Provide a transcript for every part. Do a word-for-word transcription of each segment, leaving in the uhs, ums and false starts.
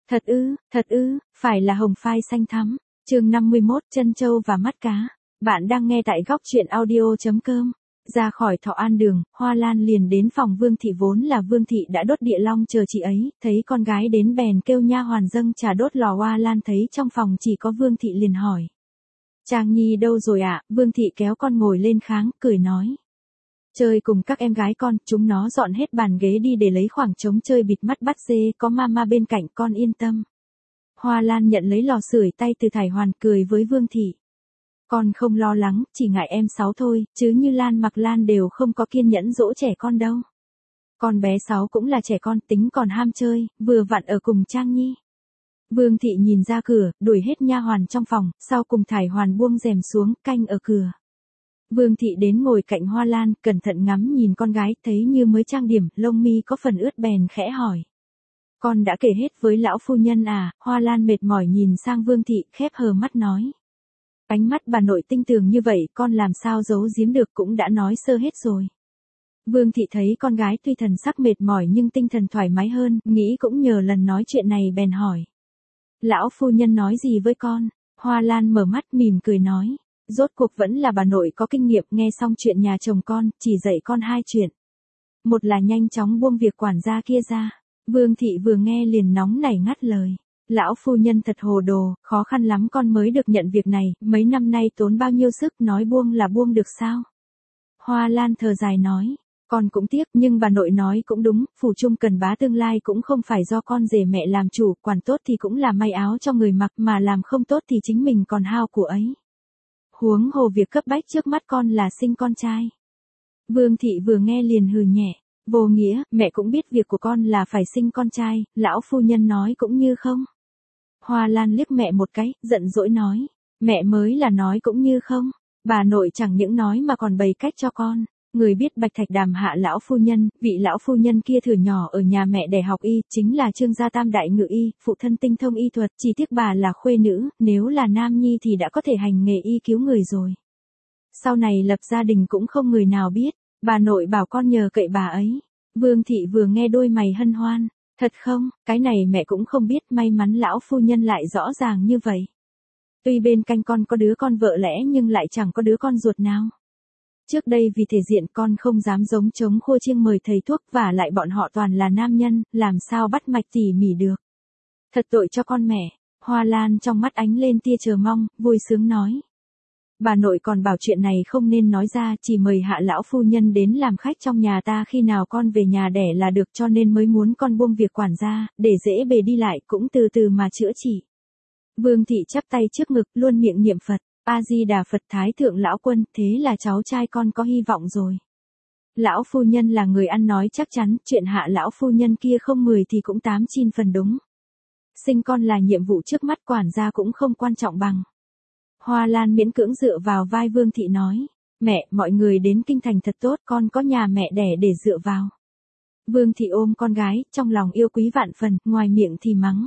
Thật ư, thật ư, phải là hồng phai xanh thắm. Chương năm mươi mốt, chân châu và mắt cá. Bạn đang nghe tại góc truyện audio.com. Ra khỏi Thọ An Đường, Hoa Lan liền đến phòng Vương Thị, vốn là Vương Thị đã đốt địa long chờ chị ấy, thấy con gái đến bèn kêu nha hoàn dâng trà đốt lò. Hoa Lan thấy trong phòng chỉ có Vương Thị liền hỏi: Trang Nhi đâu rồi ạ? À? Vương Thị kéo con ngồi lên kháng, cười nói: Chơi cùng các em gái con, chúng nó dọn hết bàn ghế đi để lấy khoảng trống chơi bịt mắt bắt dê, có mama bên cạnh con yên tâm. Hoa Lan nhận lấy lò sưởi tay từ Thải Hoàn, cười với Vương Thị: Con không lo lắng, chỉ ngại em Sáu thôi, chứ như Lan Mặc Lan đều không có kiên nhẫn dỗ trẻ con đâu. Con bé Sáu cũng là trẻ con, tính còn ham chơi, vừa vặn ở cùng Trang Nhi. Vương Thị nhìn ra cửa, đuổi hết nha hoàn trong phòng, sau cùng Thải Hoàn buông rèm xuống, canh ở cửa. Vương Thị đến ngồi cạnh Hoa Lan, cẩn thận ngắm nhìn con gái, thấy như mới trang điểm, lông mi có phần ướt bèn khẽ hỏi: Con đã kể hết với lão phu nhân à? Hoa Lan mệt mỏi nhìn sang Vương Thị, khép hờ mắt nói: Ánh mắt bà nội tinh tường như vậy, con làm sao giấu giếm được, cũng đã nói sơ hết rồi. Vương Thị thấy con gái tuy thần sắc mệt mỏi nhưng tinh thần thoải mái hơn, nghĩ cũng nhờ lần nói chuyện này bèn hỏi: Lão phu nhân nói gì với con? Hoa Lan mở mắt mỉm cười nói: Rốt cuộc vẫn là bà nội có kinh nghiệm, nghe xong chuyện nhà chồng con, chỉ dạy con hai chuyện. Một là nhanh chóng buông việc quản gia kia ra. Vương Thị vừa nghe liền nóng nảy ngắt lời: Lão phu nhân thật hồ đồ, khó khăn lắm con mới được nhận việc này, mấy năm nay tốn bao nhiêu sức, nói buông là buông được sao? Hoa Lan thở dài nói: Con cũng tiếc, nhưng bà nội nói cũng đúng, phủ chung cần bá tương lai cũng không phải do con rể mẹ làm chủ, quản tốt thì cũng là may áo cho người mặc, mà làm không tốt thì chính mình còn hao của ấy. Huống hồ việc cấp bách trước mắt con là sinh con trai. Vương Thị vừa nghe liền hừ nhẹ: Vô nghĩa, mẹ cũng biết việc của con là phải sinh con trai, lão phu nhân nói cũng như không. Hoa Lan liếc mẹ một cái, giận dỗi nói: Mẹ mới là nói cũng như không, bà nội chẳng những nói mà còn bày cách cho con. Người biết Bạch Thạch Đàm hạ lão phu nhân, vị lão phu nhân kia thửa nhỏ ở nhà mẹ để học y, chính là Trương gia tam đại ngự y, phụ thân tinh thông y thuật, chỉ tiếc bà là khuê nữ, nếu là nam nhi thì đã có thể hành nghề y cứu người rồi. Sau này lập gia đình cũng không người nào biết, bà nội bảo con nhờ cậy bà ấy. Vương Thị vừa nghe đôi mày hân hoan: Thật không, cái này mẹ cũng không biết, may mắn lão phu nhân lại rõ ràng như vậy. Tuy bên cạnh con có đứa con vợ lẽ nhưng lại chẳng có đứa con ruột nào. Trước đây vì thể diện con không dám giống trống khô chiêng mời thầy thuốc, và lại bọn họ toàn là nam nhân, làm sao bắt mạch tỉ mỉ được. Thật tội cho con mẹ. Hoa Lan trong mắt ánh lên tia chờ mong, vui sướng nói: Bà nội còn bảo chuyện này không nên nói ra, chỉ mời hạ lão phu nhân đến làm khách trong nhà ta khi nào con về nhà đẻ là được, cho nên mới muốn con buông việc quản gia, để dễ bề đi lại, cũng từ từ mà chữa trị. Vương Thị chắp tay trước ngực, luôn miệng niệm Phật: A Di Đà Phật, Thái thượng lão quân, thế là cháu trai con có hy vọng rồi. Lão phu nhân là người ăn nói chắc chắn, chuyện hạ lão phu nhân kia không mười thì cũng tám chín phần đúng. Sinh con là nhiệm vụ trước mắt, quản gia cũng không quan trọng bằng. Hoa Lan miễn cưỡng dựa vào vai Vương Thị nói: Mẹ, mọi người đến kinh thành thật tốt, con có nhà mẹ đẻ để dựa vào. Vương Thị ôm con gái, trong lòng yêu quý vạn phần, ngoài miệng thì mắng.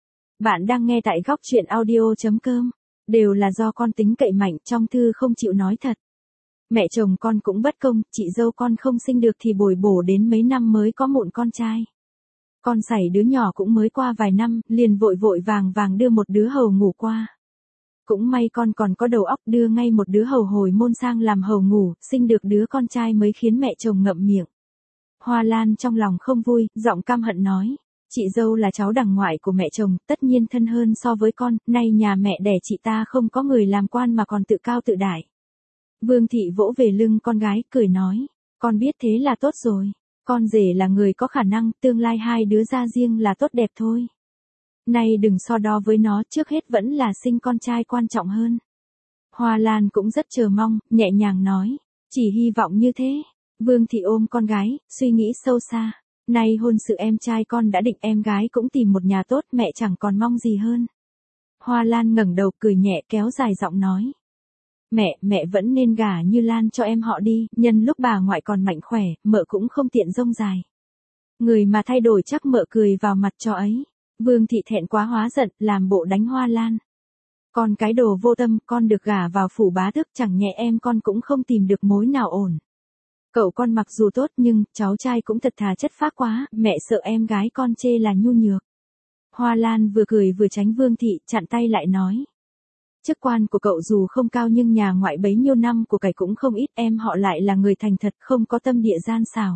Bạn đang nghe tại góc truyện audio.com. Đều là do con tính cậy mạnh, trong thư không chịu nói thật. Mẹ chồng con cũng bất công, chị dâu con không sinh được thì bồi bổ đến mấy năm mới có mụn con trai. Con sảy đứa nhỏ cũng mới qua vài năm, liền vội vội vàng vàng đưa một đứa hầu ngủ qua. Cũng may con còn có đầu óc, đưa ngay một đứa hầu hồi môn sang làm hầu ngủ, sinh được đứa con trai mới khiến mẹ chồng ngậm miệng. Hoa Lan trong lòng không vui, giọng căm hận nói: Chị dâu là cháu đằng ngoại của mẹ chồng, tất nhiên thân hơn so với con, nay nhà mẹ đẻ chị ta không có người làm quan mà còn tự cao tự đại. Vương Thị vỗ về lưng con gái, cười nói: Con biết thế là tốt rồi. Con rể là người có khả năng, tương lai hai đứa ra riêng là tốt đẹp thôi. Nay đừng so đo với nó, trước hết vẫn là sinh con trai quan trọng hơn. Hoa Lan cũng rất chờ mong, nhẹ nhàng nói: Chỉ hy vọng như thế. Vương Thị ôm con gái, suy nghĩ sâu xa. Nay hôn sự em trai con đã định, em gái cũng tìm một nhà tốt, mẹ chẳng còn mong gì hơn. Hoa Lan ngẩng đầu cười nhẹ, kéo dài giọng nói: Mẹ, mẹ vẫn nên gả Như Lan cho em họ đi, nhân lúc bà ngoại còn mạnh khỏe, mợ cũng không tiện rông dài. Người mà thay đổi chắc mợ cười vào mặt cho ấy. Vương Thị thẹn quá hóa giận, làm bộ đánh Hoa Lan. Con cái đồ vô tâm, con được gả vào phủ bá tước, chẳng nhẹ em con cũng không tìm được mối nào ổn. Cậu con mặc dù tốt nhưng cháu trai cũng thật thà chất phác quá, mẹ sợ em gái con chê là nhu nhược. Hoa Lan vừa cười vừa tránh Vương Thị, chặn tay lại nói. Chức quan của cậu dù không cao nhưng nhà ngoại bấy nhiêu năm của cải cũng không ít, em họ lại là người thành thật, không có tâm địa gian xảo.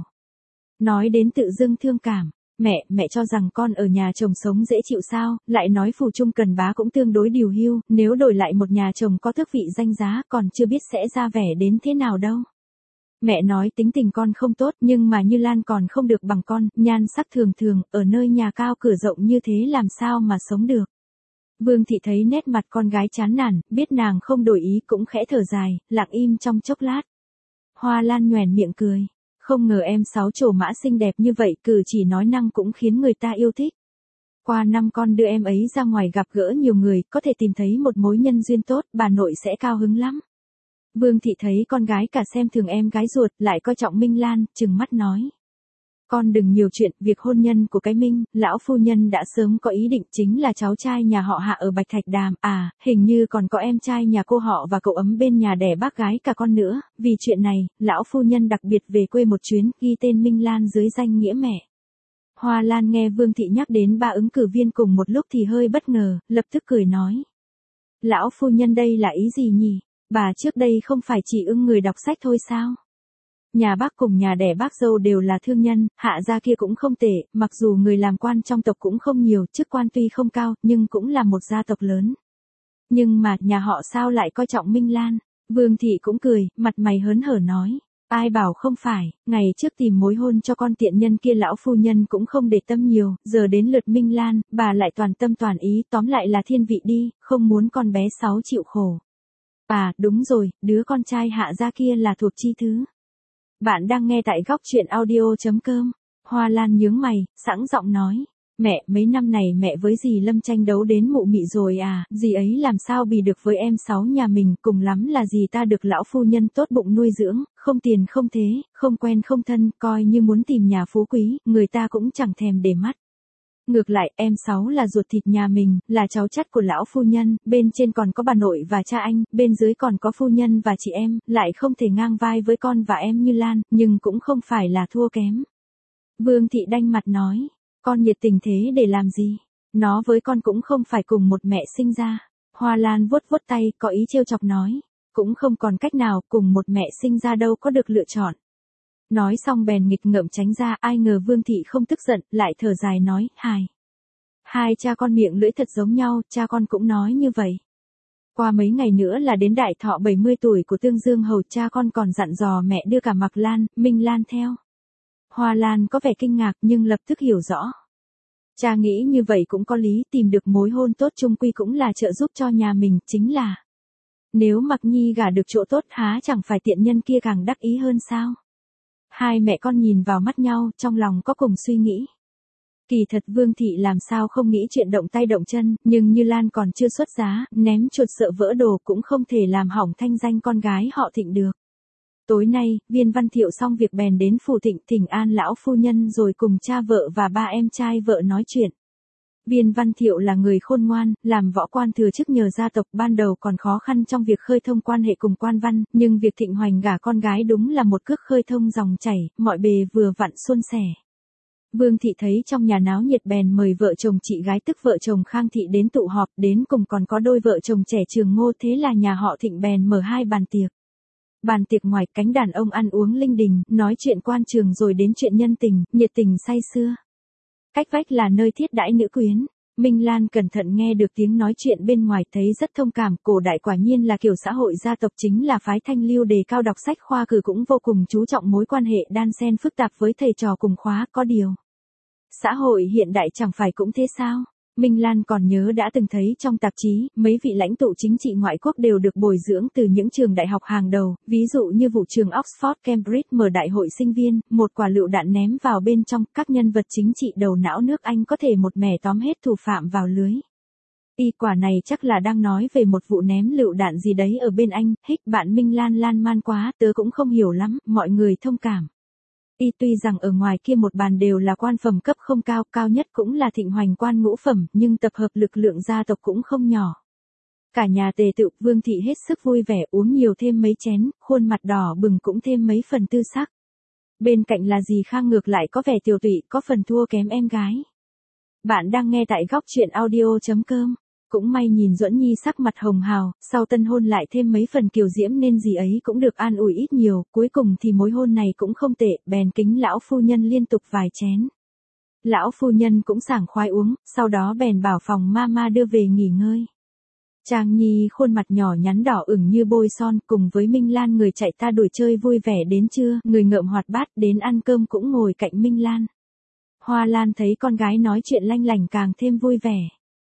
Nói đến tự dưng thương cảm, mẹ, mẹ cho rằng con ở nhà chồng sống dễ chịu sao, lại nói Phù Trung Cần Bá cũng tương đối điều hưu, nếu đổi lại một nhà chồng có tước vị danh giá còn chưa biết sẽ ra vẻ đến thế nào đâu. Mẹ nói tính tình con không tốt nhưng mà Như Lan còn không được bằng con, nhan sắc thường thường, ở nơi nhà cao cửa rộng như thế làm sao mà sống được. Vương Thị thấy nét mặt con gái chán nản, biết nàng không đổi ý cũng khẽ thở dài, lặng im trong chốc lát. Hoa Lan nhoẻn miệng cười. Không ngờ em Sáu trổ mã xinh đẹp như vậy, cử chỉ nói năng cũng khiến người ta yêu thích. Qua năm con đưa em ấy ra ngoài gặp gỡ nhiều người, có thể tìm thấy một mối nhân duyên tốt, bà nội sẽ cao hứng lắm. Vương Thị thấy con gái cả xem thường em gái ruột, lại coi trọng Minh Lan, trừng mắt nói. Con đừng nhiều chuyện, việc hôn nhân của cái Minh, lão phu nhân đã sớm có ý định, chính là cháu trai nhà họ Hạ ở Bạch Thạch Đàm, à, hình như còn có em trai nhà cô họ và cậu ấm bên nhà đẻ bác gái cả con nữa, vì chuyện này, lão phu nhân đặc biệt về quê một chuyến, ghi tên Minh Lan dưới danh nghĩa mẹ. Hoa Lan nghe Vương Thị nhắc đến ba ứng cử viên cùng một lúc thì hơi bất ngờ, lập tức cười nói. Lão phu nhân đây là ý gì nhỉ? Bà trước đây không phải chỉ ưng người đọc sách thôi sao? Nhà bác cùng nhà đẻ bác dâu đều là thương nhân, Hạ gia kia cũng không tệ, mặc dù người làm quan trong tộc cũng không nhiều, chức quan tuy không cao, nhưng cũng là một gia tộc lớn. Nhưng mà, nhà họ sao lại coi trọng Minh Lan? Vương Thị cũng cười, mặt mày hớn hở nói. Ai bảo không phải, ngày trước tìm mối hôn cho con tiện nhân kia lão phu nhân cũng không để tâm nhiều, giờ đến lượt Minh Lan, bà lại toàn tâm toàn ý, tóm lại là thiên vị đi, không muốn con bé Sáu chịu khổ. À, đúng rồi, đứa con trai Hạ gia kia là thuộc chi thứ. Bạn đang nghe tại góc truyện audio.com. Hoa Lan nhướng mày, sẵn giọng nói. Mẹ, mấy năm này mẹ với dì Lâm tranh đấu đến mụ mị rồi à, dì ấy làm sao bì được với em Sáu nhà mình, cùng lắm là dì ta được lão phu nhân tốt bụng nuôi dưỡng, không tiền không thế, không quen không thân, coi như muốn tìm nhà phú quý, người ta cũng chẳng thèm để mắt. Ngược lại, em Sáu là ruột thịt nhà mình, là cháu chắt của lão phu nhân, bên trên còn có bà nội và cha anh, bên dưới còn có phu nhân và chị em, lại không thể ngang vai với con và em Như Lan, nhưng cũng không phải là thua kém. Vương Thị đanh mặt nói, con nhiệt tình thế để làm gì? Nó với con cũng không phải cùng một mẹ sinh ra. Hoa Lan vuốt vuốt tay, có ý trêu chọc nói, cũng không còn cách nào, cùng một mẹ sinh ra đâu có được lựa chọn. Nói xong bèn nghịch ngợm tránh ra, ai ngờ Vương Thị không tức giận, lại thở dài nói, hài. Hai cha con miệng lưỡi thật giống nhau, cha con cũng nói như vậy. Qua mấy ngày nữa là đến đại thọ bảy mươi tuổi của Tương Dương Hầu, cha con còn dặn dò mẹ đưa cả Mạc Lan, Minh Lan theo. Hoa Lan có vẻ kinh ngạc nhưng lập tức hiểu rõ. Cha nghĩ như vậy cũng có lý, tìm được mối hôn tốt chung quy cũng là trợ giúp cho nhà mình, chính là. Nếu Mạc Nhi gả được chỗ tốt há chẳng phải tiện nhân kia càng đắc ý hơn sao? Hai mẹ con nhìn vào mắt nhau, trong lòng có cùng suy nghĩ. Kỳ thật Vương Thị làm sao không nghĩ chuyện động tay động chân, nhưng Như Lan còn chưa xuất giá, ném chuột sợ vỡ đồ cũng không thể làm hỏng thanh danh con gái họ Thịnh được. Tối nay, Viên Văn Thiệu xong việc bèn đến phủ Thịnh thỉnh an lão phu nhân rồi cùng cha vợ và ba em trai vợ nói chuyện. Viên Văn Thiệu là người khôn ngoan, làm võ quan thừa chức nhờ gia tộc, ban đầu còn khó khăn trong việc khơi thông quan hệ cùng quan văn, nhưng việc Thịnh Hoành gả con gái đúng là một cước khơi thông dòng chảy, mọi bề vừa vặn suôn sẻ. Vương Thị thấy trong nhà náo nhiệt bèn mời vợ chồng chị gái tức vợ chồng Khang Thị đến tụ họp, đến cùng còn có đôi vợ chồng trẻ Trường Ngô, thế là nhà họ Thịnh bèn mở hai bàn tiệc. Bàn tiệc ngoài, cánh đàn ông ăn uống linh đình, nói chuyện quan trường rồi đến chuyện nhân tình, nhiệt tình say sưa. Cách vách là nơi thiết đãi nữ quyến. Minh Lan cẩn thận nghe được tiếng nói chuyện bên ngoài, thấy rất thông cảm, cổ đại quả nhiên là kiểu xã hội gia tộc, chính là phái thanh lưu đề cao đọc sách khoa cử cũng vô cùng chú trọng mối quan hệ đan xen phức tạp với thầy trò cùng khóa, có điều. Xã hội hiện đại chẳng phải cũng thế sao? Minh Lan còn nhớ đã từng thấy trong tạp chí, mấy vị lãnh tụ chính trị ngoại quốc đều được bồi dưỡng từ những trường đại học hàng đầu, ví dụ như vụ trường Oxford Cambridge mở đại hội sinh viên, một quả lựu đạn ném vào bên trong, các nhân vật chính trị đầu não nước Anh có thể một mẻ tóm hết thủ phạm vào lưới. Y quả này chắc là đang nói về một vụ ném lựu đạn gì đấy ở bên Anh, hích bạn Minh Lan lan man quá, tớ cũng không hiểu lắm, mọi người thông cảm. Y tuy rằng ở ngoài kia một bàn đều là quan phẩm cấp không cao, cao nhất cũng là Thịnh Hoành quan ngũ phẩm, nhưng tập hợp lực lượng gia tộc cũng không nhỏ. Cả nhà tề tựu, Vương Thị hết sức vui vẻ, uống nhiều thêm mấy chén, khuôn mặt đỏ bừng cũng thêm mấy phần tư sắc. Bên cạnh là dì Khang ngược lại có vẻ tiều tụy, có phần thua kém em gái. Bạn đang nghe tại góc truyện audio.com. Cũng may nhìn Duẫn Nhi sắc mặt hồng hào, sau tân hôn lại thêm mấy phần kiều diễm nên gì ấy cũng được an ủi ít nhiều, cuối cùng thì mối hôn này cũng không tệ, bèn kính lão phu nhân liên tục vài chén. Lão phu nhân cũng sảng khoái uống, sau đó bèn bảo phòng mama đưa về nghỉ ngơi. Trang Nhi khuôn mặt nhỏ nhắn đỏ ửng như bôi son, cùng với Minh Lan người chạy ta đuổi chơi vui vẻ đến trưa, người ngợm hoạt bát đến ăn cơm cũng ngồi cạnh Minh Lan. Hoa Lan thấy con gái nói chuyện lanh lành càng thêm vui vẻ.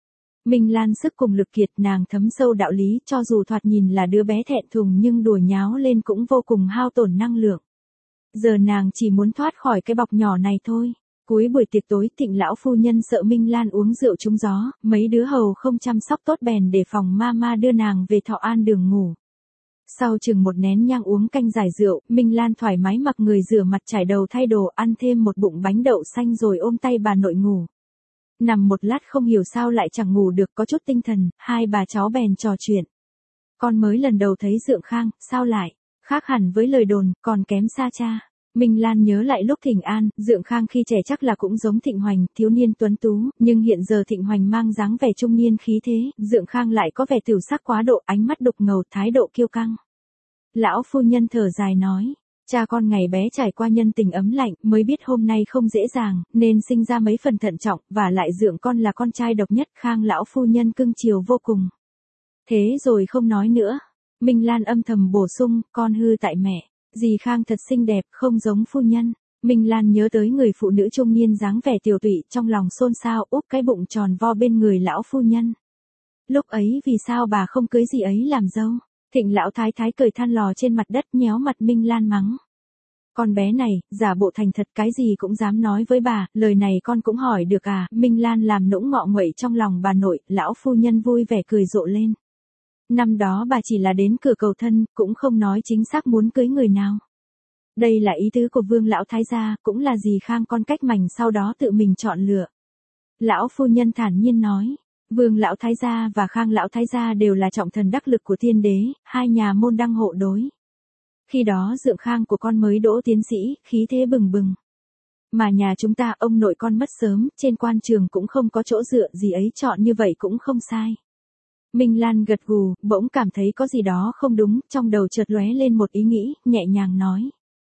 Minh Lan sức cùng lực kiệt, nàng thấm sâu đạo lý, cho dù thoạt nhìn là đứa bé thẹn thùng nhưng đùa nháo lên cũng vô cùng hao tổn năng lượng. Giờ nàng chỉ muốn thoát khỏi cái bọc nhỏ này thôi. Cuối buổi tiệc tối, Thịnh lão phu nhân sợ Minh Lan uống rượu trúng gió, mấy đứa hầu không chăm sóc tốt bèn để phòng mama đưa nàng về Thọ An Đường ngủ. Sau chừng một nén nhang uống canh giải rượu, Minh Lan thoải mái mặc người rửa mặt trải đầu thay đồ, ăn thêm một bụng bánh đậu xanh rồi ôm tay bà nội ngủ. Nằm một lát không hiểu sao lại chẳng ngủ được, có chút tinh thần, hai bà cháu bèn trò chuyện. Con mới lần đầu thấy Dượng Khang, sao lại khác hẳn với lời đồn, còn kém xa cha. Minh Lan nhớ lại lúc Thịnh An, Dượng Khang khi trẻ chắc là cũng giống Thịnh Hoành, thiếu niên tuấn tú, nhưng hiện giờ Thịnh Hoành mang dáng vẻ trung niên khí thế, Dượng Khang lại có vẻ tửu sắc quá độ, ánh mắt đục ngầu, thái độ kiêu căng. Lão phu nhân thở dài nói, cha con ngày bé trải qua nhân tình ấm lạnh, mới biết hôm nay không dễ dàng, nên sinh ra mấy phần thận trọng, và lại Dượng con là con trai độc nhất, Khang lão phu nhân cưng chiều vô cùng. Thế rồi không nói nữa. Minh Lan âm thầm bổ sung, con hư tại mẹ. Dì Khang thật xinh đẹp, không giống phu nhân. Minh Lan nhớ tới người phụ nữ trung niên dáng vẻ tiều tụy, trong lòng xôn xao, úp cái bụng tròn vo bên người lão phu nhân. Lúc ấy vì sao bà không cưới dì ấy làm dâu? Thịnh lão thái thái cười than lò trên mặt đất, nhéo mặt Minh Lan mắng. Con bé này, giả bộ thành thật cái gì cũng dám nói với bà, lời này con cũng hỏi được à? Minh Lan làm nũng ngọ nguậy trong lòng bà nội, lão phu nhân vui vẻ cười rộ lên. Năm đó bà chỉ là đến cửa cầu thân, cũng không nói chính xác muốn cưới người nào. Đây là ý tứ của Vương lão thái gia, cũng là dì Khang con cách mảnh sau đó tự mình chọn lựa. Lão phu nhân thản nhiên nói, Vương lão thái gia và Khang lão thái gia đều là trọng thần đắc lực của thiên đế, hai nhà môn đăng hộ đối. Khi đó Dượng Khang của con mới đỗ tiến sĩ, khí thế bừng bừng. Mà nhà chúng ta ông nội con mất sớm, trên quan trường cũng không có chỗ dựa, dì ấy chọn như vậy cũng không sai. Minh Lan gật gù, bỗng cảm thấy có gì đó không đúng, trong đầu chợt lóe lên một ý nghĩ, nhẹ nhàng nói.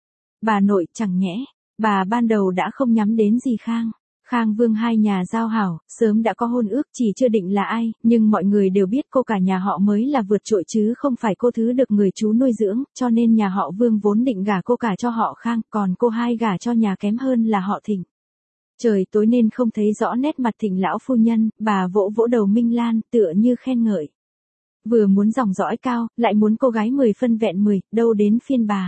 Bà nội, chẳng nhẽ, bà ban đầu đã không nhắm đến dì Khang. Khang Vương hai nhà giao hảo, sớm đã có hôn ước, chỉ chưa định là ai, nhưng mọi người đều biết cô cả nhà họ mới là vượt trội chứ không phải cô thứ được người chú nuôi dưỡng, cho nên nhà họ Vương vốn định gả cô cả cho họ Khang, còn cô hai gả cho nhà kém hơn là họ Thịnh. Trời tối nên không thấy rõ nét mặt Thịnh lão phu nhân, bà vỗ vỗ đầu Minh Lan, tựa như khen ngợi. Vừa muốn dòng dõi cao, lại muốn cô gái mười phân vẹn mười, đâu đến phiên bà.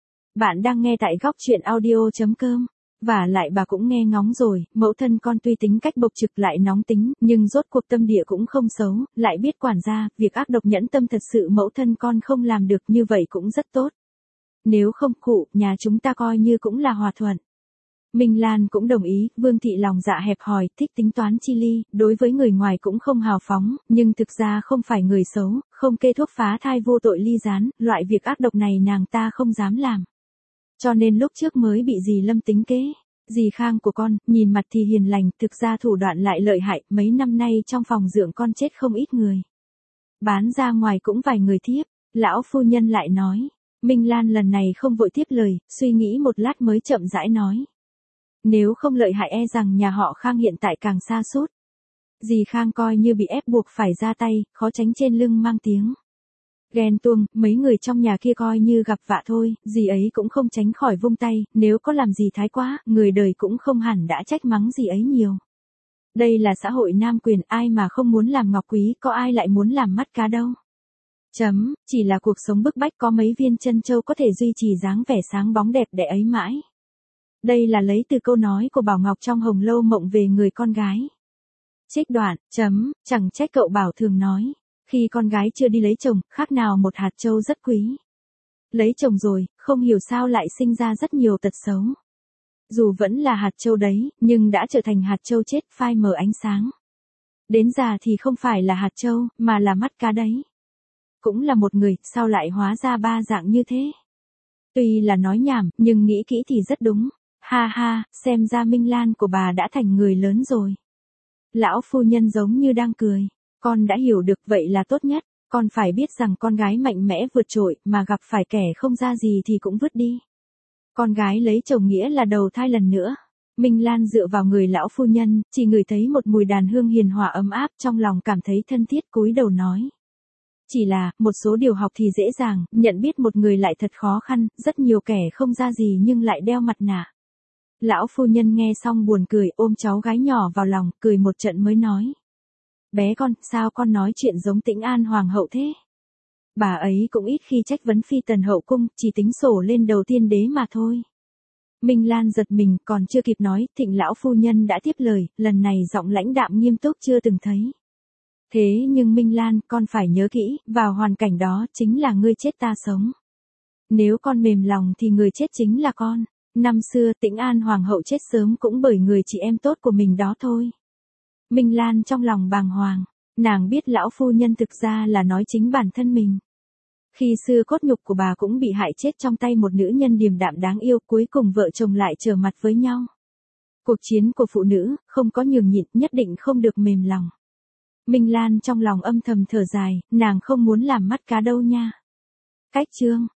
Bạn đang nghe tại góc truyện audio.com. Và lại bà cũng nghe ngóng rồi, mẫu thân con tuy tính cách bộc trực lại nóng tính, nhưng rốt cuộc tâm địa cũng không xấu, lại biết quản gia, việc ác độc nhẫn tâm thật sự mẫu thân con không làm được, như vậy cũng rất tốt. Nếu không khụ, nhà chúng ta coi như cũng là hòa thuận. Minh Lan cũng đồng ý, Vương thị lòng dạ hẹp hòi, thích tính toán chi ly, đối với người ngoài cũng không hào phóng, nhưng thực ra không phải người xấu, không kê thuốc phá thai vô tội ly gián, loại việc ác độc này nàng ta không dám làm. Cho nên lúc trước mới bị dì Lâm tính kế. Dì Khang của con, nhìn mặt thì hiền lành, thực ra thủ đoạn lại lợi hại, mấy năm nay trong phòng dưỡng con chết không ít người. Bán ra ngoài cũng vài người thiếp, lão phu nhân lại nói. Minh Lan lần này không vội tiếp lời, suy nghĩ một lát mới chậm rãi nói. Nếu không lợi hại e rằng nhà họ Khang hiện tại càng sa sút. Dì Khang coi như bị ép buộc phải ra tay, khó tránh trên lưng mang tiếng. Ghen tuông, mấy người trong nhà kia coi như gặp vạ thôi, dì ấy cũng không tránh khỏi vung tay, nếu có làm gì thái quá, người đời cũng không hẳn đã trách mắng dì ấy nhiều. Đây là xã hội nam quyền, ai mà không muốn làm ngọc quý, có ai lại muốn làm mắt cá đâu. Chấm, chỉ là cuộc sống bức bách, có mấy viên chân châu có thể duy trì dáng vẻ sáng bóng đẹp đẽ ấy mãi. Đây là lấy từ câu nói của Bảo Ngọc trong Hồng Lâu Mộng về người con gái. Trích đoạn, chấm, chẳng trách cậu Bảo thường nói. Khi con gái chưa đi lấy chồng, khác nào một hạt châu rất quý. Lấy chồng rồi, không hiểu sao lại sinh ra rất nhiều tật xấu. Dù vẫn là hạt châu đấy, nhưng đã trở thành hạt châu chết, phai mờ ánh sáng. Đến già thì không phải là hạt châu, mà là mắt cá đấy. Cũng là một người, sao lại hóa ra ba dạng như thế? Tuy là nói nhảm, nhưng nghĩ kỹ thì rất đúng. Ha ha, xem ra Minh Lan của bà đã thành người lớn rồi. Lão phu nhân giống như đang cười. Con đã hiểu được vậy là tốt nhất. Con phải biết rằng con gái mạnh mẽ vượt trội mà gặp phải kẻ không ra gì thì cũng vứt đi. Con gái lấy chồng nghĩa là đầu thai lần nữa. Minh Lan dựa vào người lão phu nhân, chỉ ngửi thấy một mùi đàn hương hiền hòa ấm áp, trong lòng cảm thấy thân thiết, cúi đầu nói. Chỉ là, một số điều học thì dễ dàng, nhận biết một người lại thật khó khăn, rất nhiều kẻ không ra gì nhưng lại đeo mặt nạ. Lão phu nhân nghe xong buồn cười, ôm cháu gái nhỏ vào lòng, cười một trận mới nói. Bé con, sao con nói chuyện giống Tĩnh An hoàng hậu thế? Bà ấy cũng ít khi trách vấn phi tần hậu cung, chỉ tính sổ lên đầu tiên đế mà thôi. Minh Lan giật mình, còn chưa kịp nói, Thịnh lão phu nhân đã tiếp lời, lần này giọng lãnh đạm nghiêm túc chưa từng thấy. Thế nhưng Minh Lan, con phải nhớ kỹ, vào hoàn cảnh đó chính là ngươi chết ta sống. Nếu con mềm lòng thì người chết chính là con. Năm xưa Tĩnh An hoàng hậu chết sớm cũng bởi người chị em tốt của mình đó thôi. Minh Lan trong lòng bàng hoàng, nàng biết lão phu nhân thực ra là nói chính bản thân mình. Khi xưa cốt nhục của bà cũng bị hại chết trong tay một nữ nhân điềm đạm đáng yêu, cuối cùng vợ chồng lại trở mặt với nhau. Cuộc chiến của phụ nữ, không có nhường nhịn, nhất định không được mềm lòng. Minh Lan trong lòng âm thầm thở dài, nàng không muốn làm mắt cá đâu nha. Cách chương